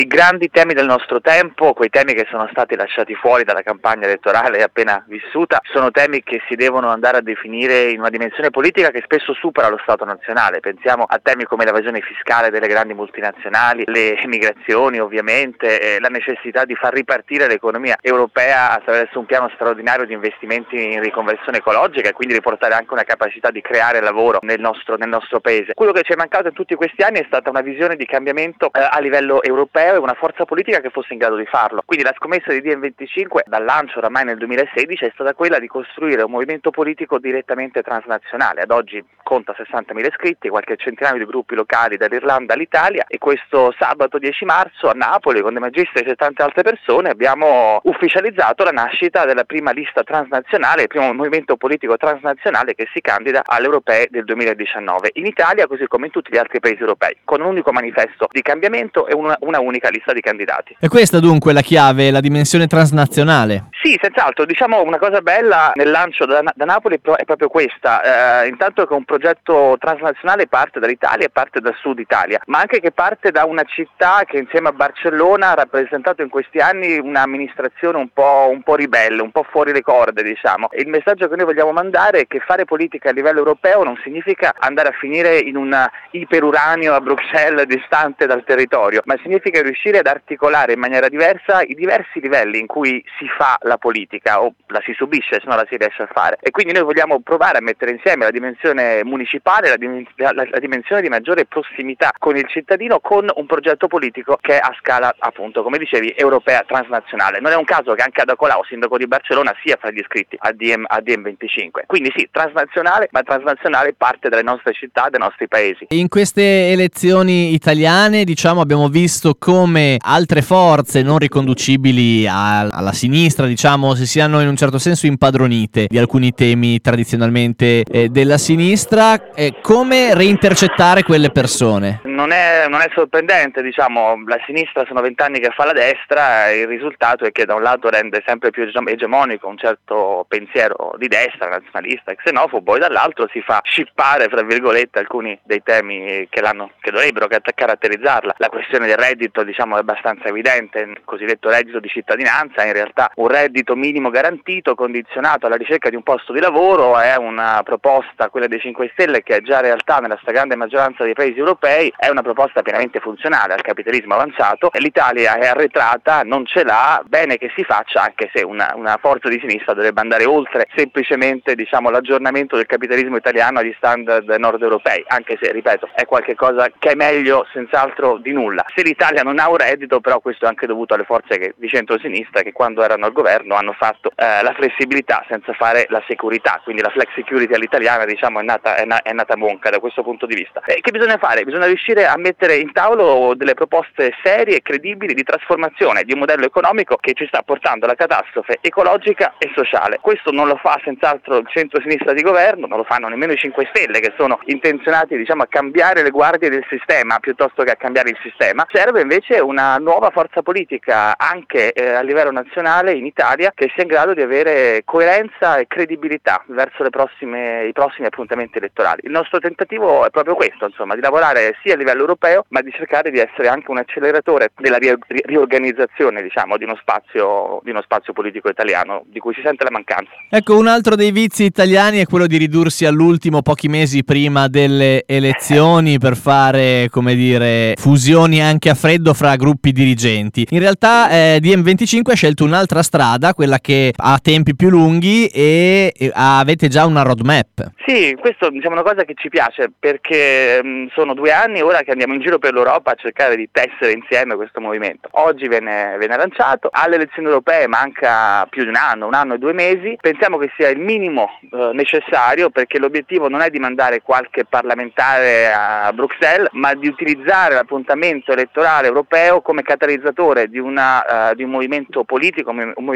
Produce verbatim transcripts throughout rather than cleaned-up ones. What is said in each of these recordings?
I grandi temi del nostro tempo, quei temi che sono stati lasciati fuori dalla campagna elettorale appena vissuta, sono temi che si devono andare a definire in una dimensione politica che spesso supera lo Stato nazionale. Pensiamo a temi come l'evasione fiscale delle grandi multinazionali, le migrazioni ovviamente, eh, la necessità di far ripartire l'economia europea attraverso un piano straordinario di investimenti in riconversione ecologica e quindi riportare anche una capacità di creare lavoro nel nostro, nel nostro paese. Quello che ci è mancato in tutti questi anni è stata una visione di cambiamento eh, a livello europeo e una forza politica che fosse in grado di farlo. Quindi la scommessa di D M venticinque dal lancio oramai nel duemilasedici è stata quella di costruire un movimento politico direttamente transnazionale. Ad oggi conta sessantamila iscritti, qualche centinaio di gruppi locali dall'Irlanda all'Italia, e questo sabato dieci marzo a Napoli con De Magistris e tante altre persone abbiamo ufficializzato la nascita della prima lista transnazionale, il primo movimento politico transnazionale che si candida alle europee del duemiladiciannove in Italia, così come in tutti gli altri paesi europei, con un unico manifesto di cambiamento e una, una unica lista di candidati. E questa dunque la chiave, la dimensione transnazionale? Sì, senz'altro. Diciamo una cosa bella nel lancio da, da Napoli è proprio questa, eh, intanto che un progetto transnazionale parte dall'Italia e parte dal sud Italia, ma anche che parte da una città che insieme a Barcellona ha rappresentato in questi anni un'amministrazione un po', un po' ribelle, un po' fuori le corde, diciamo. E il messaggio che noi vogliamo mandare è che fare politica a livello europeo non significa andare a finire in un iperuranio a Bruxelles distante dal territorio, ma significa riuscire ad articolare in maniera diversa i diversi livelli in cui si fa la politica o la si subisce se non la si riesce a fare. E quindi noi vogliamo provare a mettere insieme la dimensione municipale, la, dim- la, la dimensione di maggiore prossimità con il cittadino, con un progetto politico che è a scala, appunto, come dicevi, europea transnazionale. Non è un caso che anche Ada Colau, sindaco di Barcellona, sia fra gli iscritti a D M, a D M venticinque. Quindi sì, transnazionale, ma transnazionale parte dalle nostre città, dai nostri paesi. In queste elezioni italiane, diciamo, abbiamo visto come altre forze non riconducibili a, alla sinistra, diciamo, si siano in un certo senso impadronite di alcuni temi tradizionalmente eh, della sinistra. Eh, come reintercettare quelle persone? Non è, non è sorprendente, diciamo, la sinistra sono vent'anni che fa la destra e il risultato è che da un lato rende sempre più egemonico un certo pensiero di destra, nazionalista e xenofobo, e dall'altro si fa scippare, fra virgolette, alcuni dei temi che, l'hanno, che dovrebbero caratterizzarla. La questione del reddito, diciamo, è abbastanza evidente, il cosiddetto reddito di cittadinanza, in realtà un reddito minimo garantito condizionato alla ricerca di un posto di lavoro è una proposta, quella dei cinque Stelle, che è già realtà nella stragrande maggioranza dei paesi europei, è una proposta pienamente funzionale al capitalismo avanzato. L'Italia è arretrata, non ce l'ha, bene che si faccia, anche se una, una forza di sinistra dovrebbe andare oltre semplicemente, diciamo, l'aggiornamento del capitalismo italiano agli standard nord europei, anche se, ripeto, è qualcosa che è meglio senz'altro di nulla. Se l'Italia non ha un reddito, però questo è anche dovuto alle forze che, di centro-sinistra, che quando erano al governo hanno fatto eh, la flessibilità senza fare la securità, quindi la flex security all'italiana, diciamo, è nata, è, na- è nata monca da questo punto di vista. E che bisogna fare? Bisogna riuscire a mettere in tavolo delle proposte serie e credibili di trasformazione di un modello economico che ci sta portando alla catastrofe ecologica e sociale. Questo non lo fa senz'altro il centro-sinistra di governo, non lo fanno nemmeno i cinque Stelle, che sono intenzionati, diciamo, a cambiare le guardie del sistema piuttosto che a cambiare il sistema. Serve invece una nuova forza politica anche eh, a livello nazionale in Italia, che sia in grado di avere coerenza e credibilità verso le prossime, i prossimi appuntamenti elettorali. Il nostro tentativo è proprio questo, insomma, di lavorare sia a livello europeo, ma di cercare di essere anche un acceleratore della ri- riorganizzazione, diciamo, di uno spazio di uno spazio politico italiano di cui si sente la mancanza. Ecco, un altro dei vizi italiani è quello di ridursi all'ultimo pochi mesi prima delle elezioni per fare, come dire, fusioni anche a freddo fra gruppi dirigenti. In realtà eh, D M venticinque ha scelto un'altra strada, quella che ha tempi più lunghi e, e avete già una roadmap. Sì, questo, diciamo, è una cosa che ci piace, perché mh, sono due anni ora che andiamo in giro per l'Europa a cercare di tessere insieme questo movimento. Oggi viene, viene lanciato, alle elezioni europee manca più di un anno, un anno e due mesi. Pensiamo che sia il minimo eh, necessario, perché l'obiettivo non è di mandare qualche parlamentare a Bruxelles, ma di utilizzare l'appuntamento elettorale europeo come catalizzatore di, una, uh, di un movimento politico, un movimento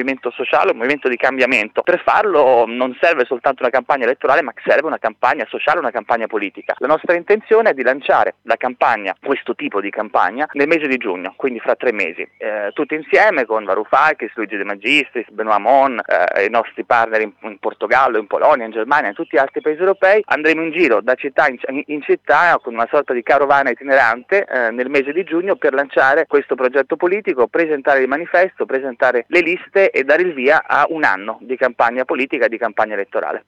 movimento sociale, un movimento di cambiamento. Per farlo non serve soltanto una campagna elettorale, ma serve una campagna sociale, una campagna politica. La nostra intenzione è di lanciare la campagna, questo tipo di campagna, nel mese di giugno, quindi fra tre mesi, eh, tutti insieme con Varoufakis, Luigi De Magistris, Benoît Hamon, eh, i nostri partner in, in Portogallo, in Polonia, in Germania, in tutti gli altri paesi europei. Andremo in giro da città in, in città con una sorta di carovana itinerante eh, nel mese di giugno per lanciare questo progetto politico, presentare il manifesto, presentare le liste e dare il via a un anno di campagna politica e di campagna elettorale.